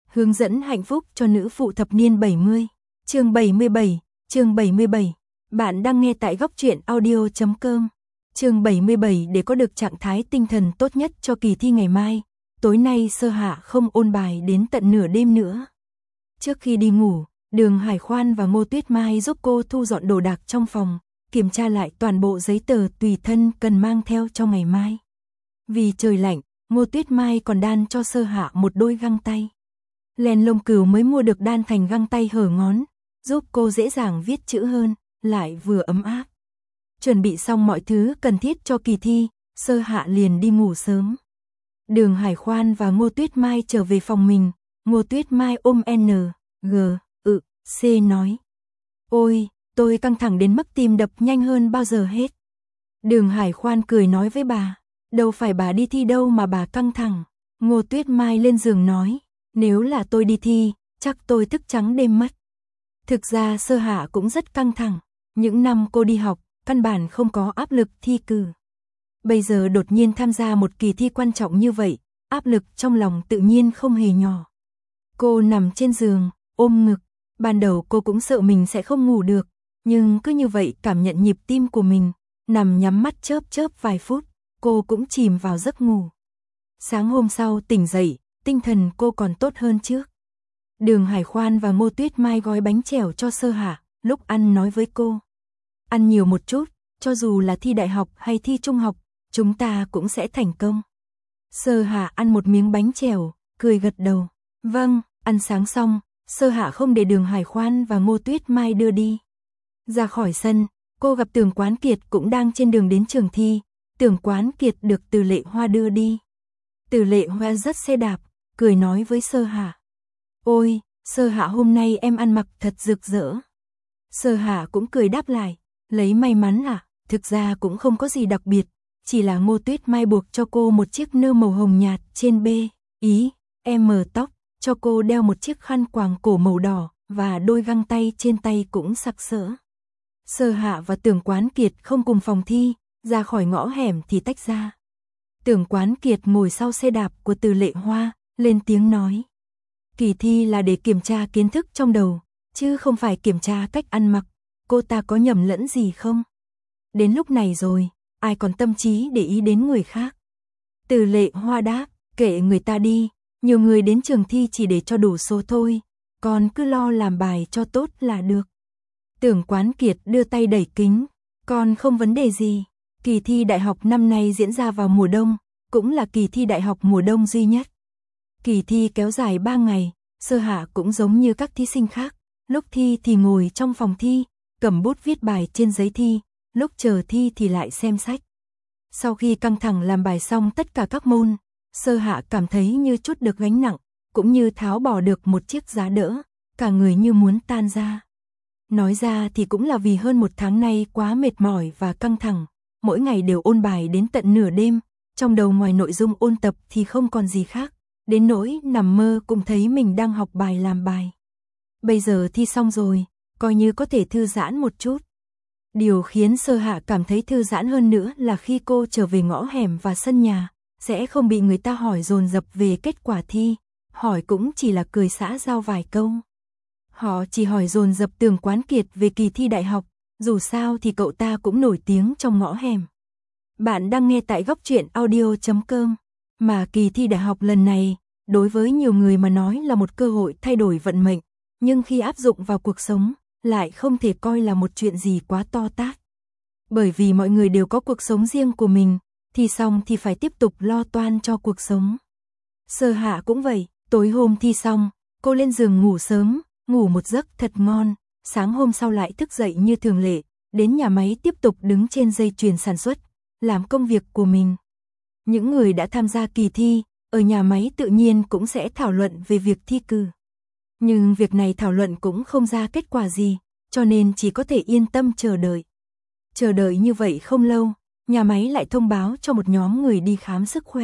Hướng dẫn hạnh phúc cho nữ phụ thập niên 70. Chương 77. Bạn đang nghe tại góc truyện audio.com. Chương 77. Để có được trạng thái tinh thần tốt nhất cho kỳ thi ngày mai, tối nay Sơ Hạ không ôn bài đến tận nửa đêm nữa. Trước khi đi ngủ, Đường Hải Khoan và Ngô Tuyết Mai giúp cô thu dọn đồ đạc trong phòng, kiểm tra lại toàn bộ giấy tờ tùy thân cần mang theo cho ngày mai. Vì trời lạnh, Ngô Tuyết Mai còn đan cho Sơ Hạ một đôi găng tay. Len lông cừu mới mua được đan thành găng tay hở ngón, giúp cô dễ dàng viết chữ hơn, lại vừa ấm áp. Chuẩn bị xong mọi thứ cần thiết cho kỳ thi, Sơ Hạ liền đi ngủ sớm. Đường Hải Khoan và Ngô Tuyết Mai trở về phòng mình, Ngô Tuyết Mai ôm C nói. Ôi, tôi căng thẳng đến mức tim đập nhanh hơn bao giờ hết. Đường Hải Khoan cười nói với bà, đâu phải bà đi thi đâu mà bà căng thẳng. Ngô Tuyết Mai lên giường nói, nếu là tôi đi thi, chắc tôi thức trắng đêm mất. Thực ra Sơ Hạ cũng rất căng thẳng, những năm cô đi học, căn bản không có áp lực thi cử. Bây giờ đột nhiên tham gia một kỳ thi quan trọng như vậy, áp lực trong lòng tự nhiên không hề nhỏ. Cô nằm trên giường, ôm ngực, ban đầu cô cũng sợ mình sẽ không ngủ được, nhưng cứ như vậy cảm nhận nhịp tim của mình, nằm nhắm mắt chớp vài phút, cô cũng chìm vào giấc ngủ. Sáng hôm sau tỉnh dậy, tinh thần cô còn tốt hơn trước. Đường Hải Khoan và Ngô Tuyết Mai gói bánh chèo cho Sơ Hạ, lúc ăn nói với cô. Ăn nhiều một chút, cho dù là thi đại học hay thi trung học, chúng ta cũng sẽ thành công. Sơ Hạ ăn một miếng bánh chèo, cười gật đầu. Vâng, ăn sáng xong, Sơ Hạ không để Đường Hải Khoan và Ngô Tuyết Mai đưa đi. Ra khỏi sân, cô gặp Tưởng Quán Kiệt cũng đang trên đường đến trường thi. Tưởng Quán Kiệt được Từ Lệ Hoa đưa đi. Từ Lệ Hoa dắt xe đạp, cười nói với Sơ Hạ. Ôi, Sơ Hạ hôm nay em ăn mặc thật rực rỡ. Sơ Hạ cũng cười đáp lại, lấy may mắn à, thực ra cũng không có gì đặc biệt, chỉ là Ngô Tuyết Mai buộc cho cô một chiếc nơ màu hồng nhạt trên M tóc, cho cô đeo một chiếc khăn quàng cổ màu đỏ, và đôi găng tay trên tay cũng sặc sỡ. Sơ Hạ và Tưởng Quán Kiệt không cùng phòng thi, ra khỏi ngõ hẻm thì tách ra. Tưởng Quán Kiệt ngồi sau xe đạp của Từ Lệ Hoa, lên tiếng nói. Kỳ thi là để kiểm tra kiến thức trong đầu, chứ không phải kiểm tra cách ăn mặc, cô ta có nhầm lẫn gì không? Đến lúc này rồi, ai còn tâm trí để ý đến người khác? Từ Lệ Hoa đáp, kệ người ta đi, nhiều người đến trường thi chỉ để cho đủ số thôi, còn cứ lo làm bài cho tốt là được. Tưởng Quán Kiệt đưa tay đẩy kính, còn không vấn đề gì. Kỳ thi đại học năm nay diễn ra vào mùa đông, cũng là kỳ thi đại học mùa đông duy nhất. Kỳ thi kéo dài 3 ngày, Sơ Hạ cũng giống như các thí sinh khác, lúc thi thì ngồi trong phòng thi, cầm bút viết bài trên giấy thi, lúc chờ thi thì lại xem sách. Sau khi căng thẳng làm bài xong tất cả các môn, Sơ Hạ cảm thấy như chút được gánh nặng, cũng như tháo bỏ được một chiếc giá đỡ, cả người như muốn tan ra. Nói ra thì cũng là vì hơn một tháng nay quá mệt mỏi và căng thẳng, mỗi ngày đều ôn bài đến tận nửa đêm, trong đầu ngoài nội dung ôn tập thì không còn gì khác, đến nỗi nằm mơ cũng thấy mình đang học bài làm bài. Bây giờ thi xong rồi, coi như có thể thư giãn một chút. Điều khiến Sơ Hạ cảm thấy thư giãn hơn nữa là khi cô trở về ngõ hẻm và sân nhà, sẽ không bị người ta hỏi dồn dập về kết quả thi, hỏi cũng chỉ là cười xã giao vài câu. Họ chỉ hỏi dồn dập Tưởng Quán Kiệt về kỳ thi đại học, dù sao thì cậu ta cũng nổi tiếng trong ngõ hẻm. Bạn đang nghe tại góc truyện audio.com. Mà kỳ thi đại học lần này, đối với nhiều người mà nói là một cơ hội thay đổi vận mệnh, nhưng khi áp dụng vào cuộc sống, lại không thể coi là một chuyện gì quá to tát. Bởi vì mọi người đều có cuộc sống riêng của mình, thi xong thì phải tiếp tục lo toan cho cuộc sống. Sơ Hạ cũng vậy, tối hôm thi xong, cô lên giường ngủ sớm, ngủ một giấc thật ngon, sáng hôm sau lại thức dậy như thường lệ, đến nhà máy tiếp tục đứng trên dây chuyền sản xuất, làm công việc của mình. Những người đã tham gia kỳ thi, ở nhà máy tự nhiên cũng sẽ thảo luận về việc thi cử. Nhưng việc này thảo luận cũng không ra kết quả gì, cho nên chỉ có thể yên tâm chờ đợi. Chờ đợi như vậy không lâu, nhà máy lại thông báo cho một nhóm người đi khám sức khỏe.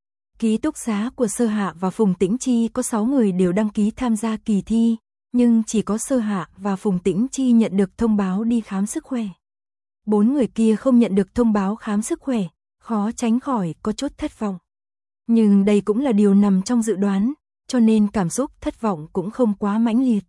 Ký túc xá của Sơ Hạ và Phùng Tĩnh Chi có 6 người đều đăng ký tham gia kỳ thi, nhưng chỉ có Sơ Hạ và Phùng Tĩnh Chi nhận được thông báo đi khám sức khỏe. 4 người kia không nhận được thông báo khám sức khỏe, khó tránh khỏi có chút thất vọng. Nhưng đây cũng là điều nằm trong dự đoán, cho nên cảm xúc thất vọng cũng không quá mãnh liệt.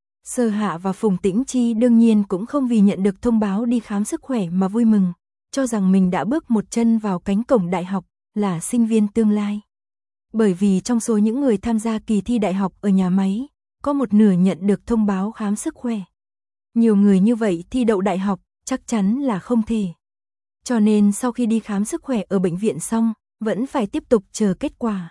Sơ Hạ và Phùng Tĩnh Chi đương nhiên cũng không vì nhận được thông báo đi khám sức khỏe mà vui mừng, cho rằng mình đã bước một chân vào cánh cổng đại học, là sinh viên tương lai. Bởi vì trong số những người tham gia kỳ thi đại học ở nhà máy, có một nửa nhận được thông báo khám sức khỏe. Nhiều người như vậy thi đậu đại học, chắc chắn là không thể. Cho nên sau khi đi khám sức khỏe ở bệnh viện xong, vẫn phải tiếp tục chờ kết quả.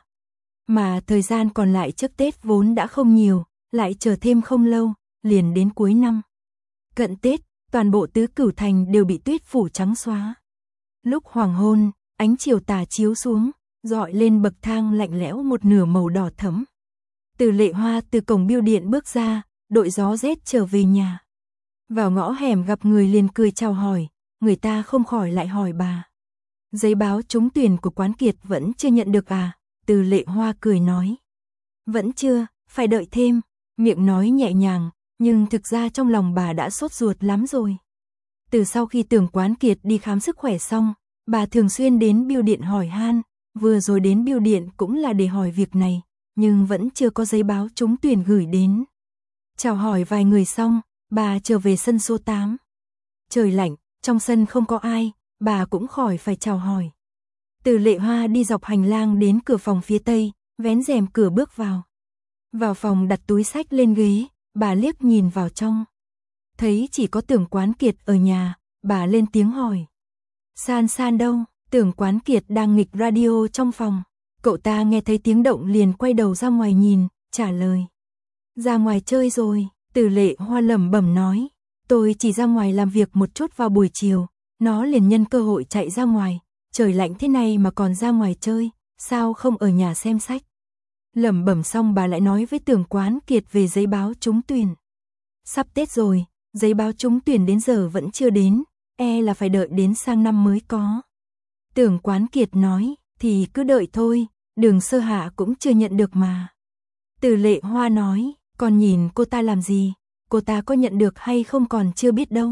Mà thời gian còn lại trước Tết vốn đã không nhiều, lại chờ thêm không lâu, liền đến cuối năm. Cận Tết, toàn bộ Tứ Cửu Thành đều bị tuyết phủ trắng xóa. Lúc hoàng hôn, ánh chiều tà chiếu xuống, rọi lên bậc thang lạnh lẽo một nửa màu đỏ thẫm. Từ Lệ Hoa từ cổng bưu điện bước ra, đội gió rét trở về nhà. Vào ngõ hẻm gặp người liền cười chào hỏi, người ta không khỏi lại hỏi bà. Giấy báo trúng tuyển của Quán Kiệt vẫn chưa nhận được à? Từ Lệ Hoa cười nói. Vẫn chưa, phải đợi thêm, miệng nói nhẹ nhàng, nhưng thực ra trong lòng bà đã sốt ruột lắm rồi. Từ sau khi Tưởng Quán Kiệt đi khám sức khỏe xong, bà thường xuyên đến bưu điện hỏi han, vừa rồi đến bưu điện cũng là để hỏi việc này, nhưng vẫn chưa có giấy báo trúng tuyển gửi đến. Chào hỏi vài người xong, bà trở về sân số 8. Trời lạnh, trong sân không có ai, bà cũng khỏi phải chào hỏi. Từ Lệ Hoa đi dọc hành lang đến cửa phòng phía tây, vén rèm cửa bước vào. Vào phòng đặt túi sách lên ghế, bà liếc nhìn vào trong. Thấy chỉ có Tưởng Quán Kiệt ở nhà, bà lên tiếng hỏi. San San đâu? Tưởng Quán Kiệt đang nghịch radio trong phòng. Cậu ta nghe thấy tiếng động liền quay đầu ra ngoài nhìn, trả lời. Ra ngoài chơi rồi, Từ Lệ Hoa lẩm bẩm nói. Tôi chỉ ra ngoài làm việc một chút vào buổi chiều, nó liền nhân cơ hội chạy ra ngoài. Trời lạnh thế này mà còn ra ngoài chơi, sao không ở nhà xem sách? Lẩm bẩm xong bà lại nói với Tưởng Quán Kiệt về giấy báo trúng tuyển. Sắp Tết rồi, giấy báo trúng tuyển đến giờ vẫn chưa đến, là phải đợi đến sang năm mới có. Tưởng Quán Kiệt nói, thì cứ đợi thôi, Đường Sơ Hạ cũng chưa nhận được mà. Từ Lệ Hoa nói, còn nhìn cô ta làm gì, cô ta có nhận được hay không còn chưa biết đâu.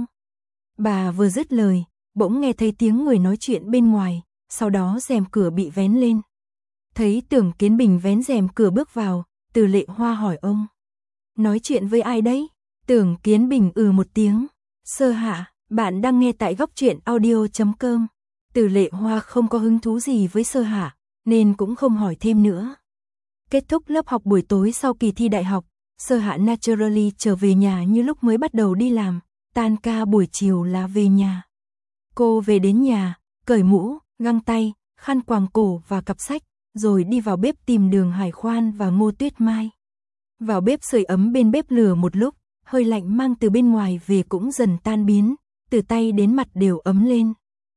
Bà vừa dứt lời, bỗng nghe thấy tiếng người nói chuyện bên ngoài, sau đó rèm cửa bị vén lên. Thấy Tưởng Kiến Bình vén rèm cửa bước vào, Từ Lệ Hoa hỏi ông. Nói chuyện với ai đấy? Tưởng Kiến Bình một tiếng. Sơ Hạ, bạn đang nghe tại góc truyện audio.com. Từ Lệ Hoa không có hứng thú gì với Sơ Hạ, nên cũng không hỏi thêm nữa. Kết thúc lớp học buổi tối sau kỳ thi đại học, Sơ Hạ naturally trở về nhà như lúc mới bắt đầu đi làm, tan ca buổi chiều là về nhà. Cô về đến nhà, cởi mũ, găng tay, khăn quàng cổ và cặp sách, rồi đi vào bếp tìm Đường Hải Khoan và Ngô Tuyết Mai. Vào bếp sưởi ấm bên bếp lửa một lúc, hơi lạnh mang từ bên ngoài về cũng dần tan biến, từ tay đến mặt đều ấm lên.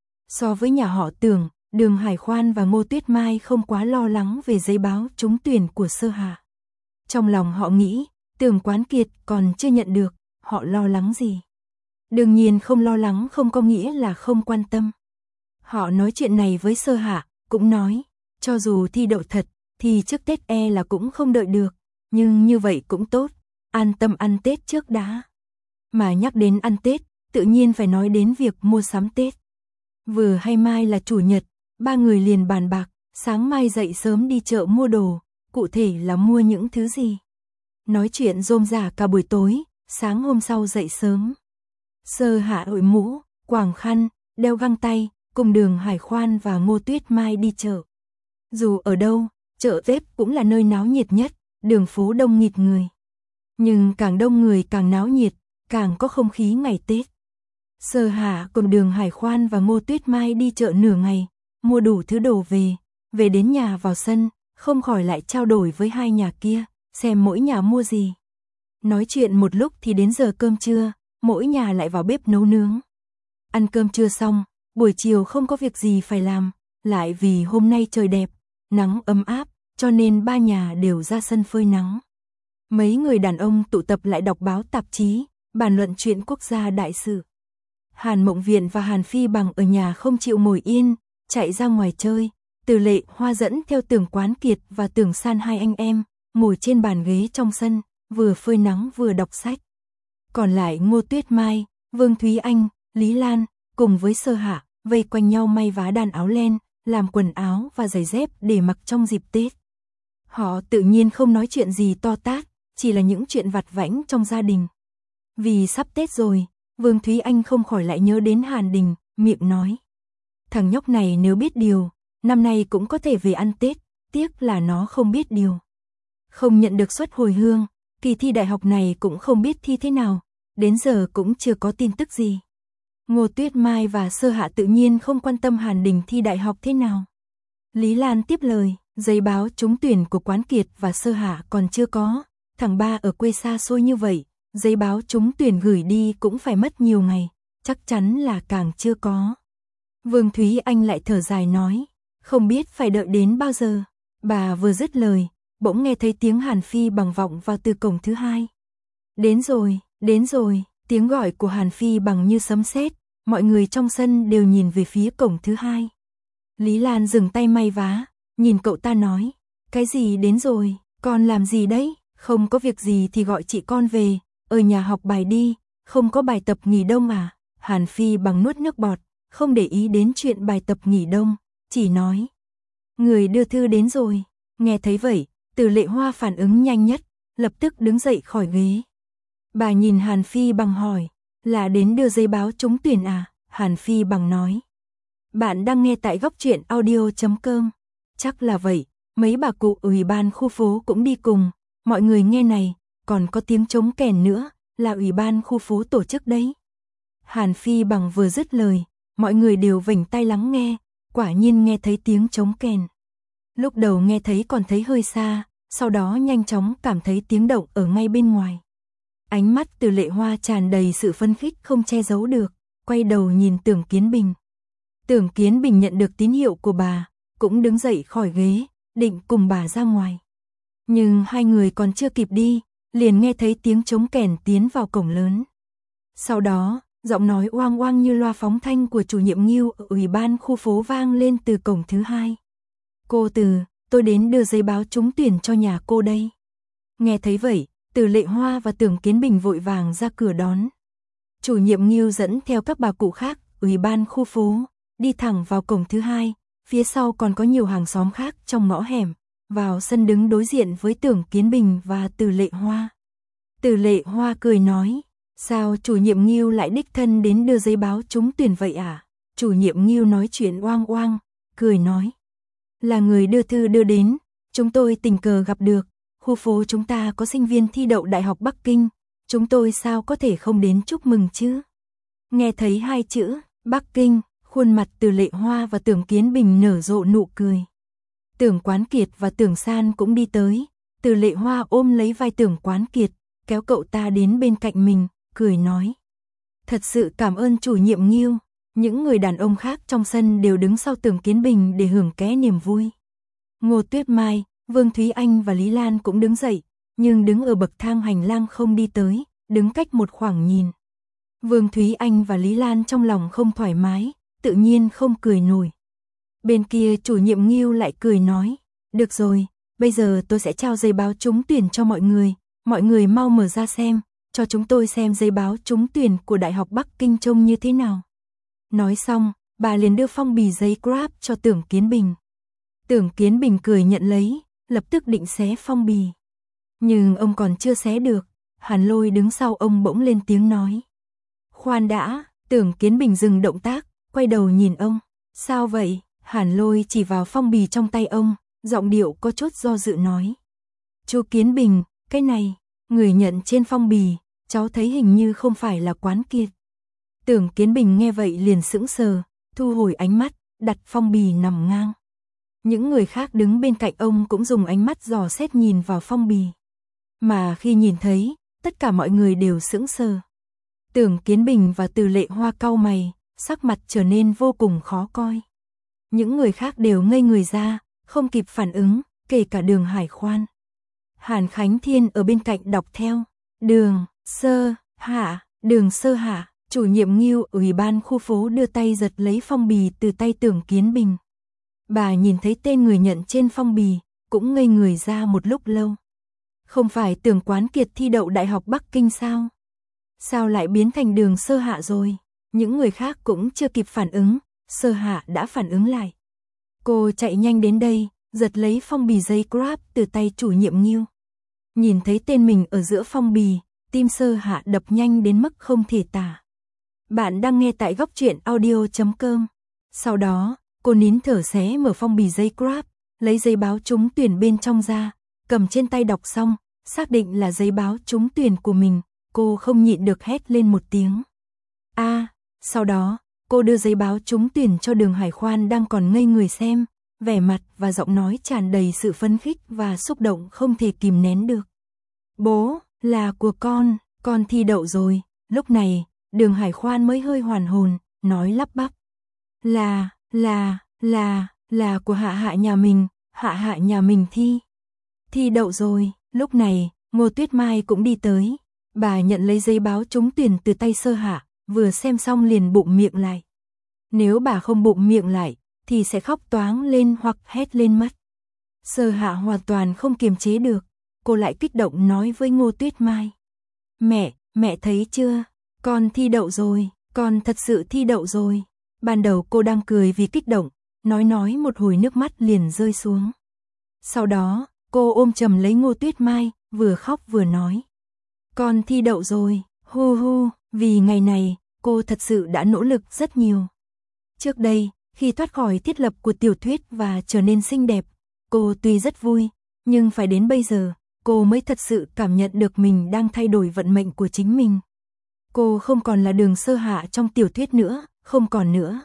So với nhà họ Tưởng, Đường Hải Khoan và Ngô Tuyết Mai không quá lo lắng về giấy báo trúng tuyển của Sơ Hạ. Trong lòng họ nghĩ, Tưởng Quán Kiệt còn chưa nhận được, họ lo lắng gì? Đương nhiên không lo lắng không có nghĩa là không quan tâm. Họ nói chuyện này với Sơ Hạ, cũng nói, cho dù thi đậu thật, thì trước Tết là cũng không đợi được, nhưng như vậy cũng tốt, an tâm ăn Tết trước đã. Mà nhắc đến ăn Tết, tự nhiên phải nói đến việc mua sắm Tết. Vừa hay mai là chủ nhật, ba người liền bàn bạc, sáng mai dậy sớm đi chợ mua đồ, cụ thể là mua những thứ gì. Nói chuyện rôm rả cả buổi tối, sáng hôm sau dậy sớm. Sơ Hạ đội mũ, quàng khăn, đeo găng tay, cùng Đường Hải Khoan và Ngô Tuyết Mai đi chợ. Dù ở đâu, chợ Tết cũng là nơi náo nhiệt nhất, đường phố đông nghịt người. Nhưng càng đông người càng náo nhiệt, càng có không khí ngày Tết. Sơ Hạ cùng Đường Hải Khoan và Ngô Tuyết Mai đi chợ nửa ngày, mua đủ thứ đồ về đến nhà vào sân, không khỏi lại trao đổi với hai nhà kia, xem mỗi nhà mua gì. Nói chuyện một lúc thì đến giờ cơm trưa, mỗi nhà lại vào bếp nấu nướng. Ăn cơm trưa xong, buổi chiều không có việc gì phải làm, lại vì hôm nay trời đẹp, nắng ấm áp, cho nên ba nhà đều ra sân phơi nắng. Mấy người đàn ông tụ tập lại đọc báo tạp chí, bàn luận chuyện quốc gia đại sự. Hàn Mộng Viện và Hàn Phi Bằng ở nhà không chịu ngồi yên, chạy ra ngoài chơi. Từ Lệ Hoa dẫn theo Tưởng Quán Kiệt và Tưởng San hai anh em, ngồi trên bàn ghế trong sân, vừa phơi nắng vừa đọc sách. Còn lại Ngô Tuyết Mai, Vương Thúy Anh, Lý Lan, cùng với Sơ Hạ, vây quanh nhau may vá đàn áo len, làm quần áo và giày dép để mặc trong dịp Tết. Họ tự nhiên không nói chuyện gì to tát, chỉ là những chuyện vặt vãnh trong gia đình. Vì sắp Tết rồi, Vương Thúy Anh không khỏi lại nhớ đến Hàn Đình, miệng nói. Thằng nhóc này nếu biết điều, năm nay cũng có thể về ăn Tết, tiếc là nó không biết điều. Không nhận được suất hồi hương, kỳ thi đại học này cũng không biết thi thế nào, đến giờ cũng chưa có tin tức gì. Ngô Tuyết Mai và Sơ Hạ tự nhiên không quan tâm Hàn Đình thi đại học thế nào. Lý Lan tiếp lời, giấy báo trúng tuyển của Quán Kiệt và Sơ Hạ còn chưa có, thằng ba ở quê xa xôi như vậy, giấy báo trúng tuyển gửi đi cũng phải mất nhiều ngày, chắc chắn là càng chưa có. Vương Thúy Anh lại thở dài nói, không biết phải đợi đến bao giờ. Bà vừa dứt lời, bỗng nghe thấy tiếng Hàn Phi Bằng vọng vào từ cổng thứ hai. Đến rồi, tiếng gọi của Hàn Phi Bằng như sấm sét, mọi người trong sân đều nhìn về phía cổng thứ hai. Lý Lan dừng tay may vá, nhìn cậu ta nói, cái gì đến rồi, con làm gì đấy, không có việc gì thì gọi chị con về, ở nhà học bài đi, không có bài tập nghỉ đông à? Hàn Phi Bằng nuốt nước bọt, không để ý đến chuyện bài tập nghỉ đông, chỉ nói, người đưa thư đến rồi. Nghe thấy vậy, Từ Lệ Hoa phản ứng nhanh nhất, lập tức đứng dậy khỏi ghế. Bà nhìn Hàn Phi Bằng hỏi, là đến đưa giấy báo trúng tuyển à? Hàn Phi Bằng nói, bạn đang nghe tại góc truyện audio.com. Chắc là vậy, mấy bà cụ ủy ban khu phố cũng đi cùng, mọi người nghe này, còn có tiếng trống kèn nữa, là ủy ban khu phố tổ chức đấy. Hàn Phi Bằng vừa dứt lời, mọi người đều vểnh tai lắng nghe, quả nhiên nghe thấy tiếng trống kèn. Lúc đầu nghe thấy còn thấy hơi xa, sau đó nhanh chóng cảm thấy tiếng động ở ngay bên ngoài. Ánh mắt Từ Lệ Hoa tràn đầy sự phấn khích không che giấu được, quay đầu nhìn Tưởng Kiến Bình. Tưởng Kiến Bình nhận được tín hiệu của bà, cũng đứng dậy khỏi ghế, định cùng bà ra ngoài. Nhưng hai người còn chưa kịp đi, liền nghe thấy tiếng trống kèn tiến vào cổng lớn. Sau đó, giọng nói oang oang như loa phóng thanh của chủ nhiệm Ngưu ở ủy ban khu phố vang lên từ cổng thứ hai. Cô Từ, tôi đến đưa giấy báo trúng tuyển cho nhà cô đây. Nghe thấy vậy, Từ Lệ Hoa và Tưởng Kiến Bình vội vàng ra cửa đón. Chủ nhiệm Ngưu dẫn theo các bà cụ khác, ủy ban khu phố, đi thẳng vào cổng thứ hai, phía sau còn có nhiều hàng xóm khác trong ngõ hẻm, vào sân đứng đối diện với Tưởng Kiến Bình và Từ Lệ Hoa. Từ Lệ Hoa cười nói, sao chủ nhiệm Ngưu lại đích thân đến đưa giấy báo trúng tuyển vậy à? Chủ nhiệm Ngưu nói chuyện oang oang, cười nói, là người đưa thư đưa đến, chúng tôi tình cờ gặp được, khu phố chúng ta có sinh viên thi đậu Đại học Bắc Kinh, chúng tôi sao có thể không đến chúc mừng chứ? Nghe thấy hai chữ, Bắc Kinh, khuôn mặt Từ Lệ Hoa và Tưởng Kiến Bình nở rộ nụ cười. Tưởng Quán Kiệt và Tưởng San cũng đi tới, Từ Lệ Hoa ôm lấy vai Tưởng Quán Kiệt, kéo cậu ta đến bên cạnh mình, cười nói, thật sự cảm ơn chủ nhiệm Ngưu. Những người đàn ông khác trong sân đều đứng sau Tưởng Kiến Bình để hưởng ké niềm vui. Ngô Tuyết Mai, Vương Thúy Anh và Lý Lan cũng đứng dậy, nhưng đứng ở bậc thang hành lang không đi tới, đứng cách một khoảng nhìn. Vương Thúy Anh và Lý Lan trong lòng không thoải mái, tự nhiên không cười nổi. Bên kia chủ nhiệm Ngưu lại cười nói, được rồi, bây giờ tôi sẽ trao giấy báo trúng tuyển cho mọi người mau mở ra xem, cho chúng tôi xem giấy báo trúng tuyển của Đại học Bắc Kinh trông như thế nào. Nói xong, bà liền đưa phong bì giấy Grab cho Tưởng Kiến Bình. Tưởng Kiến Bình cười nhận lấy, lập tức định xé phong bì. Nhưng ông còn chưa xé được, Hàn Lôi đứng sau ông bỗng lên tiếng nói. Khoan đã, Tưởng Kiến Bình dừng động tác, quay đầu nhìn ông. Sao vậy? Hàn Lôi chỉ vào phong bì trong tay ông, giọng điệu có chút do dự nói. Chú Kiến Bình, cái này, người nhận trên phong bì, cháu thấy hình như không phải là Quán Kiệt. Tưởng Kiến Bình nghe vậy liền sững sờ, thu hồi ánh mắt, đặt phong bì nằm ngang. Những người khác đứng bên cạnh ông cũng dùng ánh mắt dò xét nhìn vào phong bì. Mà khi nhìn thấy, tất cả mọi người đều sững sờ. Tưởng Kiến Bình và Từ Lệ Hoa cau mày, sắc mặt trở nên vô cùng khó coi. Những người khác đều ngây người ra, không kịp phản ứng, kể cả Đường Hải Khoan. Hàn Khánh Thiên ở bên cạnh đọc theo, Đường Sơ Hạ. Chủ nhiệm Ngưu ủy ban khu phố đưa tay giật lấy phong bì từ tay Tưởng Kiến Bình. Bà nhìn thấy tên người nhận trên phong bì, cũng ngây người ra một lúc lâu. Không phải Tưởng Quán Kiệt thi đậu Đại học Bắc Kinh sao? Sao lại biến thành Đường Sơ Hạ rồi? Những người khác cũng chưa kịp phản ứng, Sơ Hạ đã phản ứng lại. Cô chạy nhanh đến đây, giật lấy phong bì giấy Grab từ tay chủ nhiệm Ngưu. Nhìn thấy tên mình ở giữa phong bì, tim Sơ Hạ đập nhanh đến mức không thể tả. Bạn đang nghe tại góc truyện audio.com. Sau đó, cô nín thở xé mở phong bì giấy Grab, lấy giấy báo trúng tuyển bên trong ra, cầm trên tay đọc xong, xác định là giấy báo trúng tuyển của mình, cô không nhịn được hét lên một tiếng. Sau đó, cô đưa giấy báo trúng tuyển cho Đường Hải Khoan đang còn ngây người xem, vẻ mặt và giọng nói tràn đầy sự phấn khích và xúc động không thể kìm nén được. Bố, là của con thi đậu rồi. Lúc này, Đường Hải Khoan mới hơi hoàn hồn, nói lắp bắp. Là của Hạ nhà mình thi đậu rồi. Lúc này, Ngô Tuyết Mai cũng đi tới. Bà nhận lấy giấy báo trúng tuyển từ tay Sơ Hạ, vừa xem xong liền bụm miệng lại. Nếu bà không bụm miệng lại, thì sẽ khóc toáng lên hoặc hét lên mất. Sơ Hạ hoàn toàn không kiềm chế được, cô lại kích động nói với Ngô Tuyết Mai. Mẹ thấy chưa, con thi đậu rồi, con thật sự thi đậu rồi. Ban đầu cô đang cười vì kích động, nói một hồi nước mắt liền rơi xuống. Sau đó, cô ôm chầm lấy Ngô Tuyết Mai, vừa khóc vừa nói. Con thi đậu rồi, vì ngày này, cô thật sự đã nỗ lực rất nhiều. Trước đây, khi thoát khỏi thiết lập của tiểu thuyết và trở nên xinh đẹp, cô tuy rất vui, nhưng phải đến bây giờ, cô mới thật sự cảm nhận được mình đang thay đổi vận mệnh của chính mình. Cô không còn là Đường Sơ Hạ trong tiểu thuyết nữa, không còn nữa.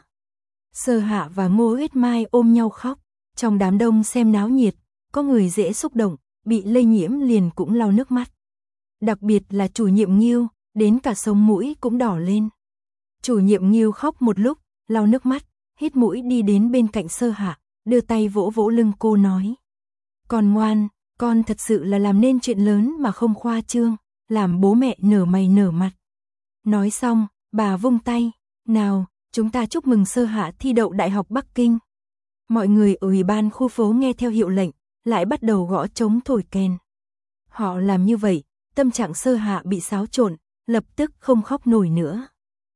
Sơ Hạ và Ngô Tuyết Mai ôm nhau khóc, trong đám đông xem náo nhiệt, có người dễ xúc động, bị lây nhiễm liền cũng lau nước mắt. Đặc biệt là chủ nhiệm Ngưu, đến cả sống mũi cũng đỏ lên. Chủ nhiệm Ngưu khóc một lúc, lau nước mắt, hít mũi đi đến bên cạnh Sơ Hạ, đưa tay vỗ vỗ lưng cô nói. Con ngoan, con thật sự là làm nên chuyện lớn mà không khoa trương, làm bố mẹ nở mày nở mặt. Nói xong, bà vung tay, nào, chúng ta chúc mừng Sơ Hạ thi đậu Đại học Bắc Kinh. Mọi người ở ủy ban khu phố nghe theo hiệu lệnh, lại bắt đầu gõ trống thổi kèn. Họ làm như vậy, tâm trạng Sơ Hạ bị xáo trộn, lập tức không khóc nổi nữa.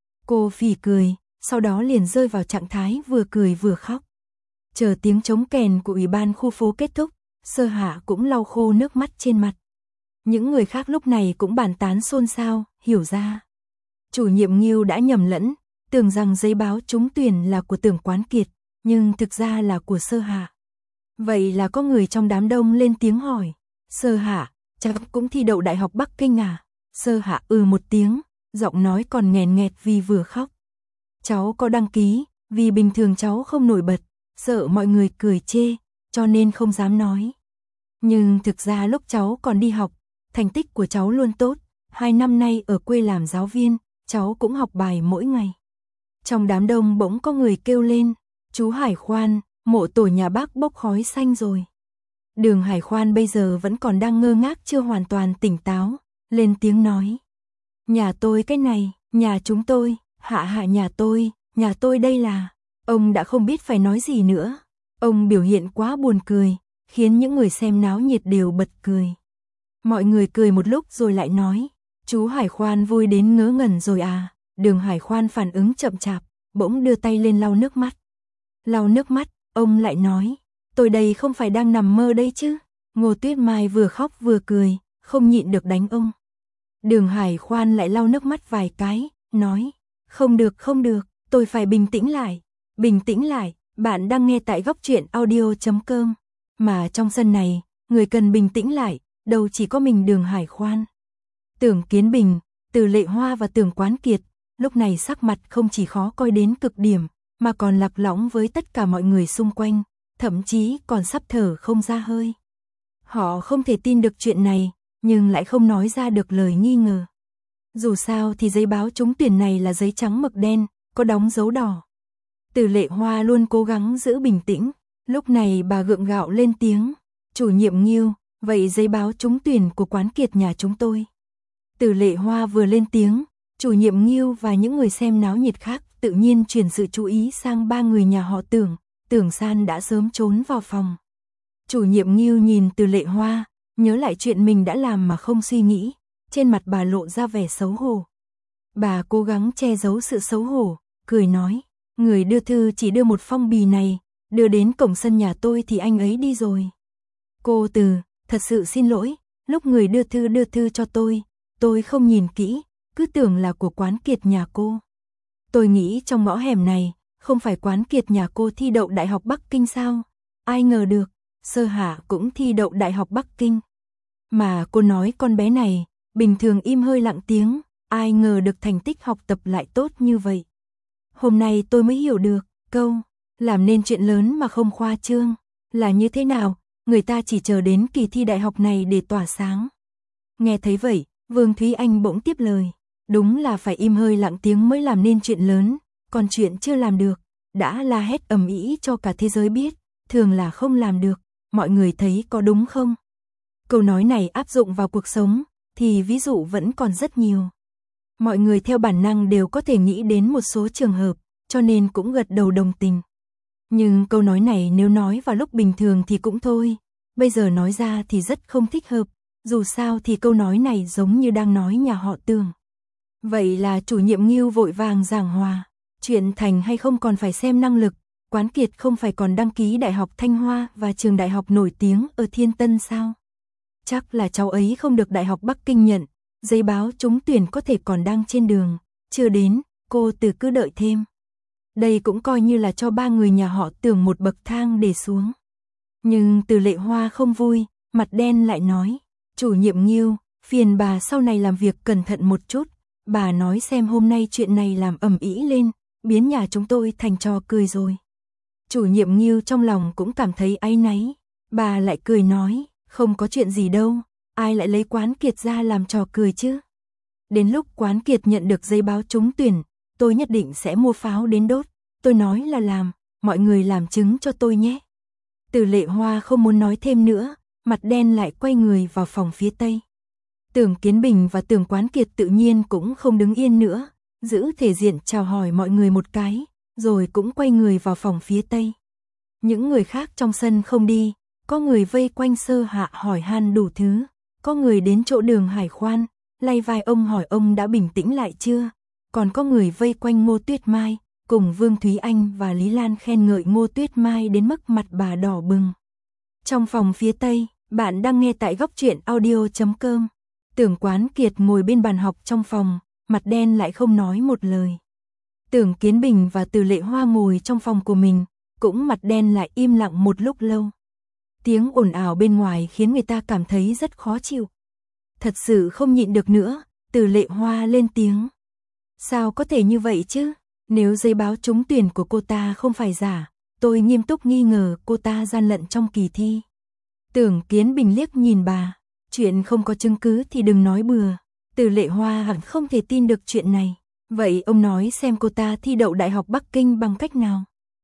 Cô phì cười, sau đó liền rơi vào trạng thái vừa cười vừa khóc. Chờ tiếng trống kèn của ủy ban khu phố kết thúc, Sơ Hạ cũng lau khô nước mắt trên mặt. Những người khác lúc này cũng bàn tán xôn xao, hiểu ra. Chủ nhiệm Ngưu đã nhầm lẫn, tưởng rằng giấy báo trúng tuyển là của Tưởng Quán Kiệt, nhưng thực ra là của Sơ Hạ. Vậy là có người trong đám đông lên tiếng hỏi, Sơ Hạ, cháu cũng thi đậu Đại học Bắc Kinh à? Sơ Hạ một tiếng, giọng nói còn nghẹn nghẹt vì vừa khóc. Cháu có đăng ký, vì bình thường cháu không nổi bật, sợ mọi người cười chê, cho nên không dám nói. Nhưng thực ra lúc cháu còn đi học, thành tích của cháu luôn tốt, 2 năm nay ở quê làm giáo viên, cháu cũng học bài mỗi ngày. Trong đám đông bỗng có người kêu lên, chú Hải Khoan, mộ tổ nhà bác bốc khói xanh rồi. Đường Hải Khoan bây giờ vẫn còn đang ngơ ngác chưa hoàn toàn tỉnh táo, lên tiếng nói. Nhà tôi cái này, nhà chúng tôi, Hạ nhà tôi đây là. Ông đã không biết phải nói gì nữa. Ông biểu hiện quá buồn cười, khiến những người xem náo nhiệt đều bật cười. Mọi người cười một lúc rồi lại nói, chú Hải Khoan vui đến ngớ ngẩn rồi à. Đường Hải Khoan phản ứng chậm chạp, bỗng đưa tay lên lau nước mắt. Lau nước mắt, ông lại nói, tôi đây không phải đang nằm mơ đây chứ. Ngô Tuyết Mai vừa khóc vừa cười, không nhịn được đánh ông. Đường Hải Khoan lại lau nước mắt vài cái, nói, không được, tôi phải bình tĩnh lại, bạn đang nghe tại góc truyện audio.com. Mà trong sân này, người cần bình tĩnh lại, đâu chỉ có mình Đường Hải Khoan. Tưởng Kiến Bình, Từ Lệ Hoa và Tưởng Quán Kiệt, lúc này sắc mặt không chỉ khó coi đến cực điểm, mà còn lạc lõng với tất cả mọi người xung quanh, thậm chí còn sắp thở không ra hơi. Họ không thể tin được chuyện này, nhưng lại không nói ra được lời nghi ngờ. Dù sao thì giấy báo trúng tuyển này là giấy trắng mực đen, có đóng dấu đỏ. Từ Lệ Hoa luôn cố gắng giữ bình tĩnh, lúc này bà gượng gạo lên tiếng, chủ nhiệm Ngưu, vậy giấy báo trúng tuyển của Quán Kiệt nhà chúng tôi. Từ Lệ Hoa vừa lên tiếng, chủ nhiệm Ngưu và những người xem náo nhiệt khác tự nhiên chuyển sự chú ý sang 3 người nhà họ Tưởng, Tưởng San đã sớm trốn vào phòng. Chủ nhiệm Ngưu nhìn Từ Lệ Hoa, nhớ lại chuyện mình đã làm mà không suy nghĩ, trên mặt bà lộ ra vẻ xấu hổ. Bà cố gắng che giấu sự xấu hổ, cười nói, người đưa thư chỉ đưa một phong bì này, đưa đến cổng sân nhà tôi thì anh ấy đi rồi. Cô Từ, thật sự xin lỗi, lúc người đưa thư cho tôi không nhìn kỹ, cứ tưởng là của Quán Kiệt nhà cô. Tôi nghĩ trong ngõ hẻm này, không phải Quán Kiệt nhà cô thi đậu Đại học Bắc Kinh sao? Ai ngờ được, Sơ Hạ cũng thi đậu Đại học Bắc Kinh. Mà cô nói con bé này, bình thường im hơi lặng tiếng, ai ngờ được thành tích học tập lại tốt như vậy. Hôm nay tôi mới hiểu được, câu, làm nên chuyện lớn mà không khoa trương, là như thế nào, người ta chỉ chờ đến kỳ thi đại học này để tỏa sáng. Nghe thấy vậy, Vương Thúy Anh bỗng tiếp lời, đúng là phải im hơi lặng tiếng mới làm nên chuyện lớn, còn chuyện chưa làm được, đã la hét ầm ĩ cho cả thế giới biết, thường là không làm được, mọi người thấy có đúng không? Câu nói này áp dụng vào cuộc sống, thì ví dụ vẫn còn rất nhiều. Mọi người theo bản năng đều có thể nghĩ đến một số trường hợp, cho nên cũng gật đầu đồng tình. Nhưng câu nói này nếu nói vào lúc bình thường thì cũng thôi, bây giờ nói ra thì rất không thích hợp, dù sao thì câu nói này giống như đang nói nhà họ Tường. Vậy là chủ nhiệm Ngưu vội vàng giảng hòa, chuyện thành hay không còn phải xem năng lực, Quán Kiệt không phải còn đăng ký Đại học Thanh Hoa và trường đại học nổi tiếng ở Thiên Tân sao? Chắc là cháu ấy không được Đại học Bắc Kinh nhận, giấy báo trúng tuyển có thể còn đang trên đường, chưa đến, cô Từ cứ đợi thêm. Đây cũng coi như là cho ba người nhà họ Tường một bậc thang để xuống. Nhưng Từ Lệ Hoa không vui, mặt đen lại nói, chủ nhiệm Ngưu, phiền bà sau này làm việc cẩn thận một chút, bà nói xem hôm nay chuyện này làm ầm ĩ lên, biến nhà chúng tôi thành trò cười rồi. Chủ nhiệm Ngưu trong lòng cũng cảm thấy áy náy, bà lại cười nói, không có chuyện gì đâu, ai lại lấy Quán Kiệt ra làm trò cười chứ. Đến lúc Quán Kiệt nhận được giấy báo trúng tuyển, tôi nhất định sẽ mua pháo đến đốt, tôi nói là làm, mọi người làm chứng cho tôi nhé. Từ Lệ Hoa không muốn nói thêm nữa, mặt đen lại quay người vào phòng phía Tây. Tưởng Kiến Bình và Tưởng Quán Kiệt tự nhiên cũng không đứng yên nữa, giữ thể diện chào hỏi mọi người một cái, rồi cũng quay người vào phòng phía Tây. Những người khác trong sân không đi, có người vây quanh Sơ Hạ hỏi han đủ thứ, có người đến chỗ Đường Hải Khoan, lay vai ông hỏi ông đã bình tĩnh lại chưa, còn có người vây quanh Ngô Tuyết Mai, cùng Vương Thúy Anh và Lý Lan khen ngợi Ngô Tuyết Mai đến mức mặt bà đỏ bừng. Trong phòng phía Tây, bạn đang nghe tại góc truyện audio.com. Tưởng Quán Kiệt ngồi bên bàn học trong phòng, mặt đen lại không nói một lời. Tưởng Kiến Bình và Từ Lệ Hoa ngồi trong phòng của mình, cũng mặt đen lại im lặng một lúc lâu. Tiếng ồn ào bên ngoài khiến người ta cảm thấy rất khó chịu. Thật sự không nhịn được nữa, Từ Lệ Hoa lên tiếng. Sao có thể như vậy chứ? Nếu giấy báo trúng tuyển của cô ta không phải giả, tôi nghiêm túc nghi ngờ cô ta gian lận trong kỳ thi. Tưởng Kiến Bình liếc nhìn bà, chuyện không có chứng cứ thì đừng nói bừa. Từ Lệ Hoa hẳn không thể tin được chuyện này. Vậy ông nói xem cô ta thi đậu Đại học Bắc Kinh bằng cách nào?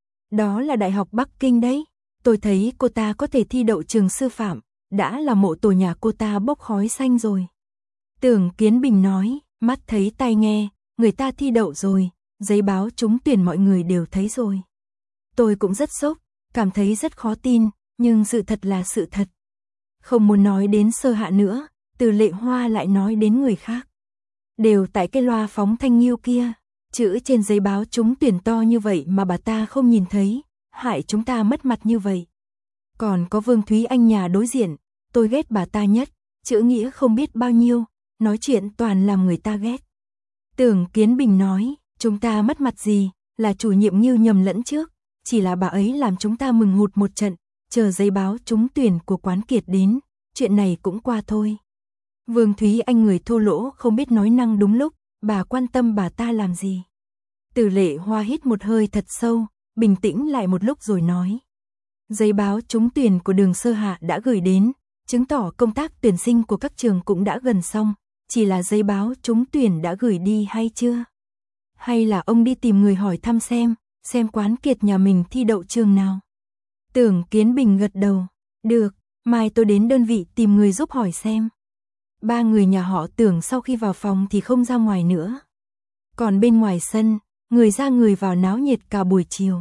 Đó là Đại học Bắc Kinh đấy. Tôi thấy cô ta có thể thi đậu trường sư phạm, đã là mộ tổ nhà cô ta bốc khói xanh rồi. Tưởng Kiến Bình nói, mắt thấy tai nghe, người ta thi đậu rồi, giấy báo trúng tuyển mọi người đều thấy rồi. Tôi cũng rất sốc, cảm thấy rất khó tin, nhưng sự thật là sự thật. Không muốn nói đến Sơ Hạ nữa, Từ Lệ Hoa lại nói đến người khác. Đều tại cái loa phóng thanh nghiêu kia, chữ trên giấy báo trúng tuyển to như vậy mà bà ta không nhìn thấy, hại chúng ta mất mặt như vậy. Còn có Vương Thúy Anh nhà đối diện, tôi ghét bà ta nhất, chữ nghĩa không biết bao nhiêu, nói chuyện toàn làm người ta ghét. Tưởng Kiến Bình nói, chúng ta mất mặt gì, là chủ nhiệm Ngưu nhầm lẫn trước, chỉ là bà ấy làm chúng ta mừng hụt một trận, chờ giấy báo trúng tuyển của Quán Kiệt đến, chuyện này cũng qua thôi. Vương Thúy Anh người thô lỗ không biết nói năng đúng lúc, bà quan tâm bà ta làm gì. Từ Lệ Hoa hít một hơi thật sâu, bình tĩnh lại một lúc rồi nói. Giấy báo trúng tuyển của Đường Sơ Hạ đã gửi đến, chứng tỏ công tác tuyển sinh của các trường cũng đã gần xong, chỉ là giấy báo trúng tuyển đã gửi đi hay chưa? Hay là ông đi tìm người hỏi thăm xem Quán Kiệt nhà mình thi đậu trường nào? Tưởng Kiến Bình gật đầu, được, mai tôi đến đơn vị tìm người giúp hỏi xem. Ba người nhà họ Tưởng sau khi vào phòng thì không ra ngoài nữa. Còn bên ngoài sân, người ra người vào náo nhiệt cả buổi chiều.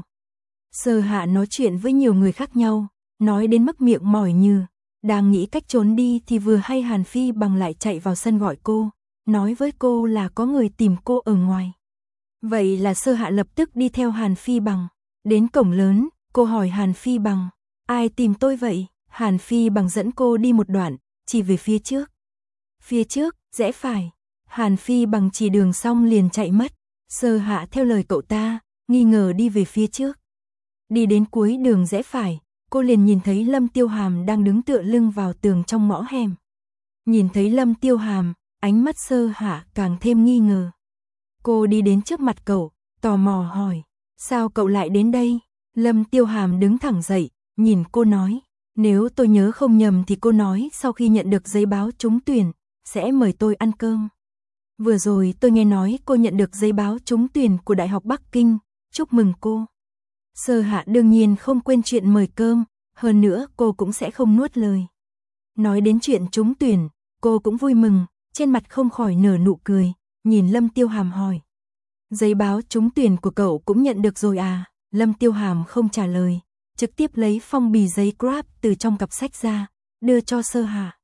Sơ Hạ nói chuyện với nhiều người khác nhau, nói đến mức miệng mỏi như, đang nghĩ cách trốn đi thì vừa hay Hàn Phi Bằng lại chạy vào sân gọi cô, nói với cô là có người tìm cô ở ngoài. Vậy là Sơ Hạ lập tức đi theo Hàn Phi Bằng, đến cổng lớn, Cô hỏi Hàn Phi Bằng, ai tìm tôi vậy? Hàn Phi Bằng dẫn cô đi một đoạn, chỉ về phía trước. Phía trước, rẽ phải. Hàn Phi Bằng chỉ đường xong liền chạy mất. Sơ Hạ theo lời cậu ta, nghi ngờ đi về phía trước. Đi đến cuối đường rẽ phải, cô liền nhìn thấy Lâm Tiêu Hàm đang đứng tựa lưng vào tường trong ngõ hẻm. Nhìn thấy Lâm Tiêu Hàm, ánh mắt Sơ Hạ càng thêm nghi ngờ. Cô đi đến trước mặt cậu, tò mò hỏi, sao cậu lại đến đây? Lâm Tiêu Hàm đứng thẳng dậy, nhìn cô nói, nếu tôi nhớ không nhầm thì cô nói sau khi nhận được giấy báo trúng tuyển, sẽ mời tôi ăn cơm. Vừa rồi tôi nghe nói cô nhận được giấy báo trúng tuyển của Đại học Bắc Kinh, chúc mừng cô. Sơ Hạ đương nhiên không quên chuyện mời cơm, hơn nữa cô cũng sẽ không nuốt lời. Nói đến chuyện trúng tuyển, cô cũng vui mừng, trên mặt không khỏi nở nụ cười, nhìn Lâm Tiêu Hàm hỏi. Giấy báo trúng tuyển của cậu cũng nhận được rồi à? Lâm Tiêu Hàm không trả lời, trực tiếp lấy phong bì giấy Grab từ trong cặp sách ra, đưa cho Sơ Hạ.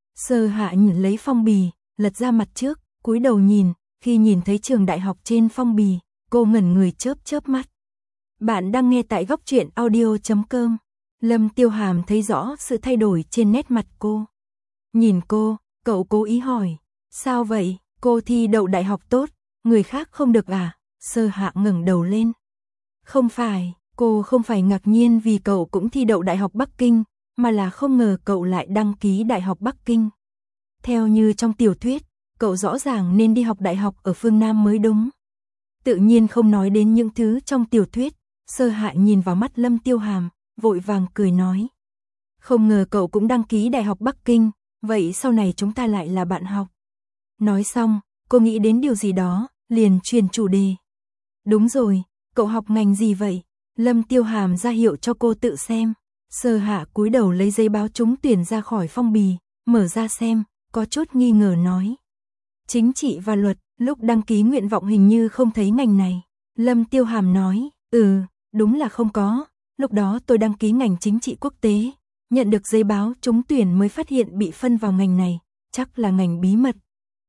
Sơ Hạ nhận lấy phong bì, lật ra mặt trước, cúi đầu nhìn, khi nhìn thấy trường đại học trên phong bì, cô ngẩn người chớp chớp mắt. Bạn đang nghe tại góc truyện audio.com. Lâm Tiêu Hàm thấy rõ sự thay đổi trên nét mặt cô. Nhìn cô, cậu cố ý hỏi, sao vậy, cô thi đậu đại học tốt, người khác không được à? Sơ Hạ ngẩng đầu lên. Không phải, cô không phải ngạc nhiên vì cậu cũng thi đậu Đại học Bắc Kinh, mà là không ngờ cậu lại đăng ký Đại học Bắc Kinh. Theo như trong tiểu thuyết, cậu rõ ràng nên đi học đại học ở phương Nam mới đúng. Tự nhiên không nói đến những thứ trong tiểu thuyết, Sơ Hạ nhìn vào mắt Lâm Tiêu Hàm, vội vàng cười nói. Không ngờ cậu cũng đăng ký Đại học Bắc Kinh, vậy sau này chúng ta lại là bạn học. Nói xong, cô nghĩ đến điều gì đó, liền chuyển chủ đề. Đúng rồi, cậu học ngành gì vậy? Lâm Tiêu Hàm ra hiệu cho cô tự xem. Sơ Hạ cúi đầu lấy giấy báo trúng tuyển ra khỏi phong bì, mở ra xem, có chút nghi ngờ nói. Chính trị và luật, lúc đăng ký nguyện vọng hình như không thấy ngành này. Lâm Tiêu Hàm nói, đúng là không có, lúc đó tôi đăng ký ngành chính trị quốc tế, nhận được giấy báo trúng tuyển mới phát hiện bị phân vào ngành này, chắc là ngành bí mật.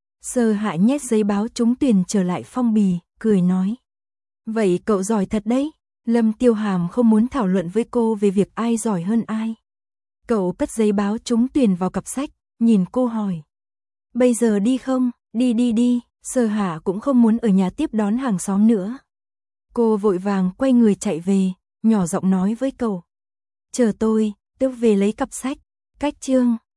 Sơ Hạ nhét giấy báo trúng tuyển trở lại phong bì, cười nói. Vậy cậu giỏi thật đấy. Lâm Tiêu Hàm không muốn thảo luận với cô về việc ai giỏi hơn ai. Cậu cất giấy báo trúng tuyển vào cặp sách, nhìn cô hỏi. Bây giờ đi không? Đi. Sơ Hạ cũng không muốn ở nhà tiếp đón hàng xóm nữa. Cô vội vàng quay người chạy về, nhỏ giọng nói với cậu. Chờ tôi về lấy cặp sách. Cách chương